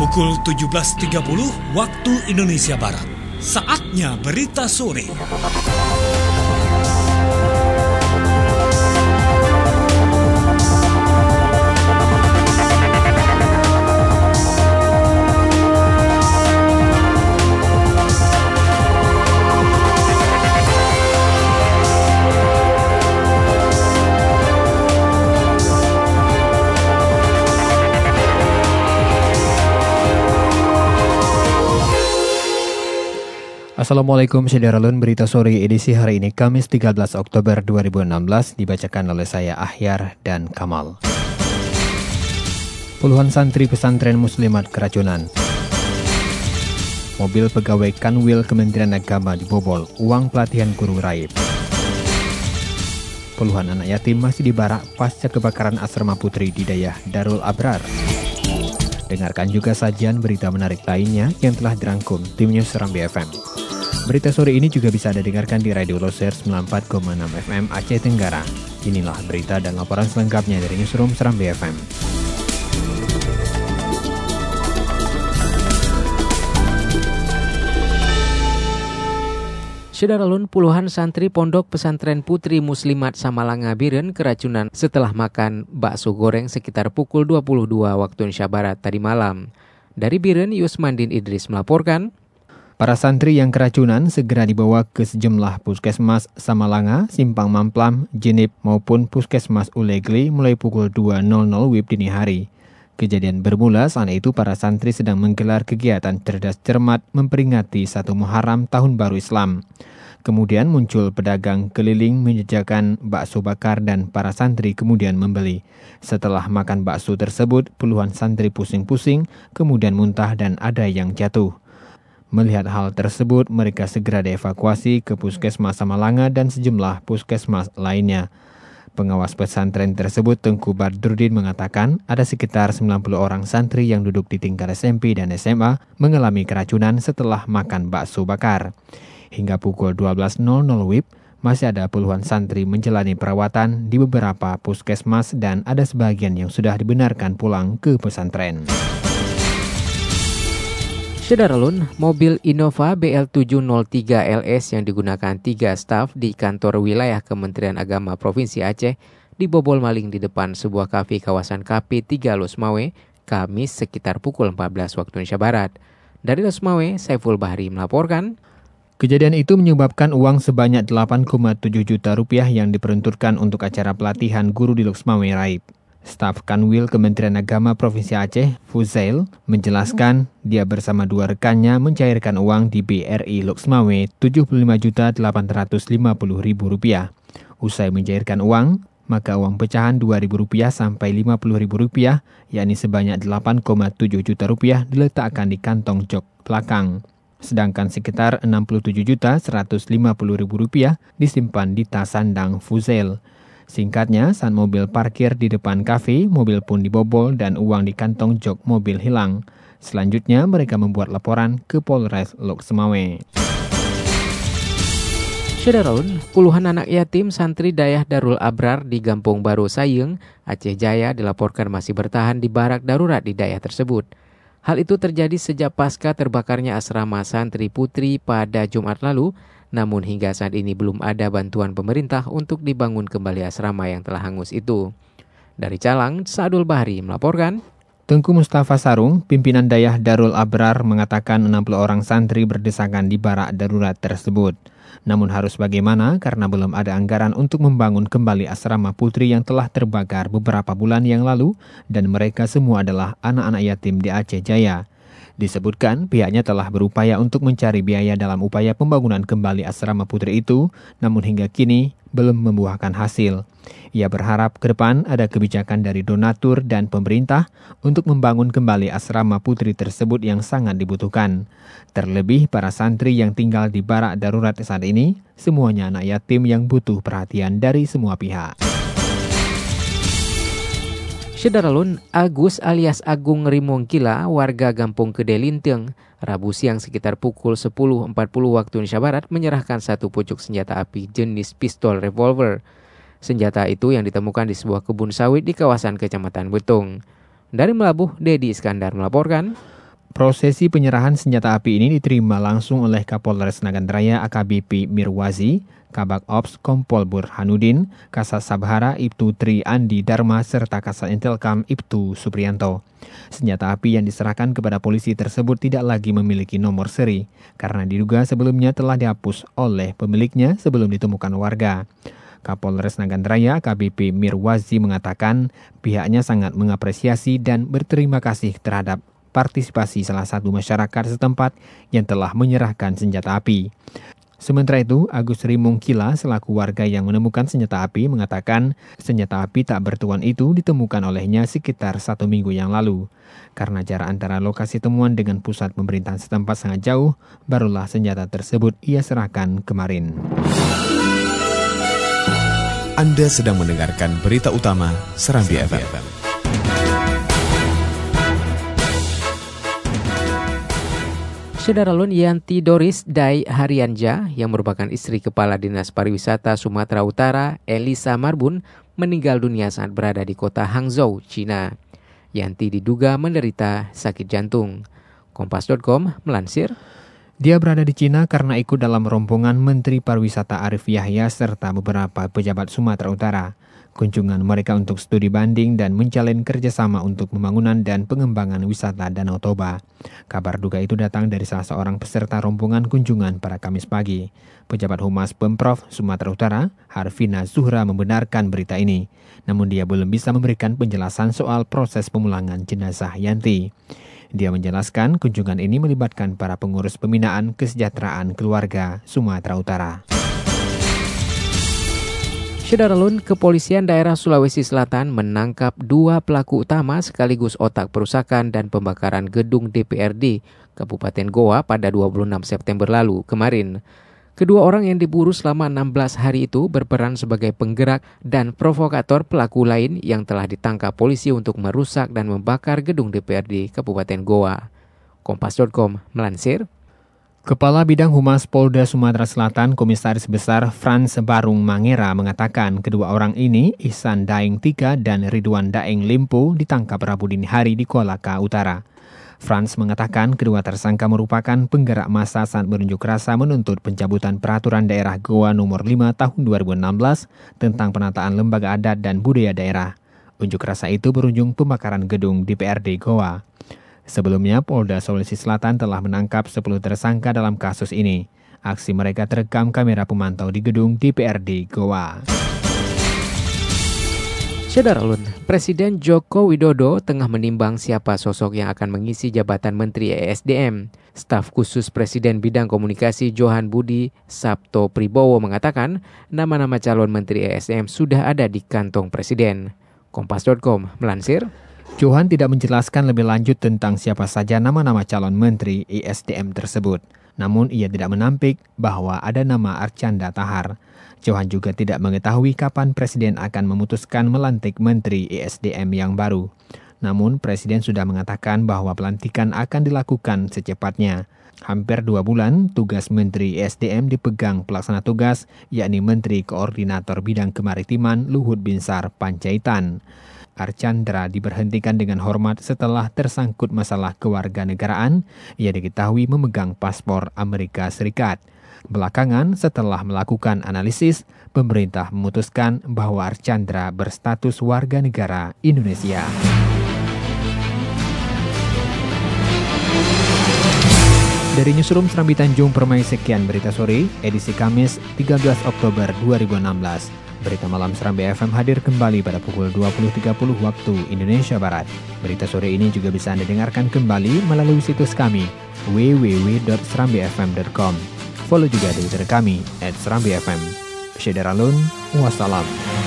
Pukul 17.30 waktu Indonesia Barat. Saatnya berita sore. Assalamualaikum Syederalun, berita sore edisi hari ini Kamis 13 Oktober 2016 dibacakan oleh saya Ahyar dan Kamal. Puluhan santri pesantren muslimat keracunan. Mobil pegawai Kanwil Kementerian Agama dibobol, uang pelatihan guru raib. Puluhan anak yatim masih dibarak pasca kebakaran asrama putri di Dayah Darul Abrar. Dengarkan juga sajian berita menarik lainnya yang telah dirangkum tim News Serambi FM. Berita sore ini juga bisa Anda dengarkan di Radio Loser 94,6 FM Aceh Tenggara. Inilah berita dan laporan selengkapnya dari Newsroom Serambi FM. Syederalun, puluhan santri pondok pesantren Putri Muslimat Samalanga Biren keracunan setelah makan bakso goreng sekitar pukul 22 waktu Indonesia Barat tadi malam. Dari Biren, Yusmandin Idris melaporkan. Para santri yang keracunan segera dibawa ke sejumlah puskesmas Samalanga, Simpang Mamplam, Jenip maupun puskesmas Ulegli mulai pukul 2.00 WIB dini hari. Kejadian bermula saat itu para santri sedang menggelar kegiatan cerdas cermat memperingati 1 Muharram Tahun Baru Islam. Kemudian muncul pedagang keliling menjajakan bakso bakar dan para santri kemudian membeli. Setelah makan bakso tersebut, puluhan santri pusing-pusing, kemudian muntah dan ada yang jatuh. Melihat hal tersebut, mereka segera dievakuasi ke puskesmas Samalanga dan sejumlah puskesmas lainnya. Pengawas pesantren tersebut, Tengku Badrudin, mengatakan ada sekitar 90 orang santri yang duduk di tingkat SMP dan SMA mengalami keracunan setelah makan bakso bakar. Hingga pukul 12.00 WIB, masih ada puluhan santri menjalani perawatan di beberapa puskesmas dan ada sebagian yang sudah dibenarkan pulang ke pesantren. Syederalun, mobil Innova BL703 LS yang digunakan 3 staf di kantor wilayah Kementerian Agama Provinsi Aceh dibobol maling di depan sebuah kafe kawasan KP3 Losmawe, Kamis sekitar pukul 14 waktu Indonesia Barat. Dari Losmawe, Saiful Bahri melaporkan. Kejadian itu menyebabkan uang sebanyak 8,7 juta rupiah yang diperuntukkan untuk acara pelatihan guru di Losmawe raib. Staf Kanwil Kementerian Agama Provinsi Aceh, Fuzail, menjelaskan dia bersama 2 rekannya mencairkan uang di BRI Losmawe Rp75.850.000. Usai mencairkan uang, maka uang pecahan Rp2.000 sampai Rp50.000, yakni sebanyak 8,7 juta rupiah diletakkan di kantong jok belakang. Sedangkan sekitar Rp67.150.000 disimpan di tas sandang Fuzail. Singkatnya, saat mobil parkir di depan kafe, mobil pun dibobol dan uang di kantong jok mobil hilang. Selanjutnya, mereka membuat laporan ke Polres Losmawe. Syederalun, puluhan anak yatim santri Dayah Darul Abrar di Gampung Baru Sayeng, Aceh Jaya dilaporkan masih bertahan di barak darurat di daerah tersebut. Hal itu terjadi sejak pasca terbakarnya asrama santri putri pada Jumat lalu. Namun hingga saat ini belum ada bantuan pemerintah untuk dibangun kembali asrama yang telah hangus itu. Dari Calang, Sadul Bahri melaporkan. Tengku Mustafa Sarung, pimpinan Dayah Darul Abrar, mengatakan 60 orang santri berdesakan di barak darurat tersebut. Namun harus bagaimana karena belum ada anggaran untuk membangun kembali asrama putri yang telah terbakar beberapa bulan yang lalu dan mereka semua adalah anak-anak yatim di Aceh Jaya. Disebutkan pihaknya telah berupaya untuk mencari biaya dalam upaya pembangunan kembali asrama putri itu, namun hingga kini belum membuahkan hasil. Ia berharap ke depan ada kebijakan dari donatur dan pemerintah untuk membangun kembali asrama putri tersebut yang sangat dibutuhkan. Terlebih para santri yang tinggal di barak darurat saat ini, semuanya anak yatim yang butuh perhatian dari semua pihak. Syederalun, Agus alias Agung Rimongkila, warga Gampung Kedelinteng, Rabu siang sekitar pukul 10.40 waktu Indonesia Barat menyerahkan satu pucuk senjata api jenis pistol revolver. Senjata itu yang ditemukan di sebuah kebun sawit di kawasan Kecamatan Betung. Dari Melabuh, Dedi Iskandar melaporkan. Prosesi penyerahan senjata api ini diterima langsung oleh Kapolres Nagan Raya AKBP Mirwazi, Kabak Ops Kompol Burhanuddin, Kasat Sabhara Ibtu Tri Andi Dharma, serta Kasat Intelkam Ibtu Supriyanto. Senjata api yang diserahkan kepada polisi tersebut tidak lagi memiliki nomor seri, karena diduga sebelumnya telah dihapus oleh pemiliknya sebelum ditemukan warga. Kapolres Nagan Raya AKBP Mirwazi mengatakan pihaknya sangat mengapresiasi dan berterima kasih terhadap partisipasi salah satu masyarakat setempat yang telah menyerahkan senjata api. Sementara itu, Agus Rimung Kila selaku warga yang menemukan senjata api mengatakan senjata api tak bertuan itu ditemukan olehnya sekitar 1 minggu yang lalu. Karena jarak antara lokasi temuan dengan pusat pemerintahan setempat sangat jauh, barulah senjata tersebut ia serahkan kemarin. Anda sedang mendengarkan berita utama Serambi FM. Saudara Lun, Yanti Doris Dai Harianja yang merupakan istri Kepala Dinas Pariwisata Sumatera Utara, Elisa Marbun, meninggal dunia saat berada di kota Hangzhou, China. Yanti diduga menderita sakit jantung. Kompas.com melansir, dia berada di China karena ikut dalam rombongan Menteri Pariwisata Arif Yahya serta beberapa pejabat Sumatera Utara. Kunjungan mereka untuk studi banding dan menjalin kerjasama untuk pembangunan dan pengembangan wisata Danau Toba. Kabar duka itu datang dari salah seorang peserta rombongan kunjungan pada Kamis pagi. Pejabat Humas Pemprov Sumatera Utara, Harvina Zuhra, membenarkan berita ini. Namun dia belum bisa memberikan penjelasan soal proses pemulangan jenazah Yanti. Dia menjelaskan kunjungan ini melibatkan para pengurus pembinaan kesejahteraan keluarga Sumatera Utara. Saudara Lun, Kepolisian Daerah Sulawesi Selatan menangkap 2 pelaku utama sekaligus otak perusakan dan pembakaran gedung DPRD Kabupaten Goa pada 26 September lalu kemarin. Kedua orang yang diburu selama 16 hari itu berperan sebagai penggerak dan provokator pelaku lain yang telah ditangkap polisi untuk merusak dan membakar gedung DPRD Kabupaten Goa. Kompas.com melansir, Kepala Bidang Humas Polda Sumatera Selatan, Komisaris Besar Frans Barung Mangera mengatakan kedua orang ini, Ihsan Daeng 3 dan Ridwan Daeng Limpo, ditangkap Rabu dini hari di Kolaka Utara. Frans mengatakan kedua tersangka merupakan penggerak massa saat berunjuk rasa menuntut pencabutan Peraturan Daerah Goa Nomor 5 Tahun 2016 tentang penataan lembaga adat dan budaya daerah. Unjuk rasa itu berujung pembakaran gedung DPRD Goa. Sebelumnya, Polda Sulawesi Selatan telah menangkap 10 tersangka dalam kasus ini. Aksi mereka terekam kamera pemantau di gedung DPRD Goa. Saudara Lun, Presiden Joko Widodo tengah menimbang siapa sosok yang akan mengisi jabatan Menteri ESDM. Staf khusus Presiden Bidang Komunikasi Johan Budi Sabto Pribowo mengatakan nama-nama calon Menteri ESDM sudah ada di kantong Presiden. Kompas.com melansir, Johan tidak menjelaskan lebih lanjut tentang siapa saja nama-nama calon Menteri ESDM tersebut. Namun ia tidak menampik bahwa ada nama Archandra Tahar. Johan juga tidak mengetahui kapan Presiden akan memutuskan melantik Menteri ESDM yang baru. Namun Presiden sudah mengatakan bahwa pelantikan akan dilakukan secepatnya. Hampir 2 bulan tugas Menteri ESDM dipegang pelaksana tugas, yakni Menteri Koordinator Bidang Kemaritiman Luhut Binsar Panjaitan. Archandra diberhentikan dengan hormat setelah tersangkut masalah kewarganegaraan. Ia diketahui memegang paspor Amerika Serikat. Belakangan, setelah melakukan analisis, pemerintah memutuskan bahwa Archandra berstatus warga negara Indonesia. Dari Newsroom Serambi Tanjung Permai, sekian berita sore, edisi Kamis 13 Oktober 2016. Berita malam Serambi FM hadir kembali pada pukul 20.30 waktu Indonesia Barat. Berita sore ini juga bisa Anda dengarkan kembali melalui situs kami www.serambifm.com. Follow juga Twitter kami @serambifm. Syederalun, wassalam.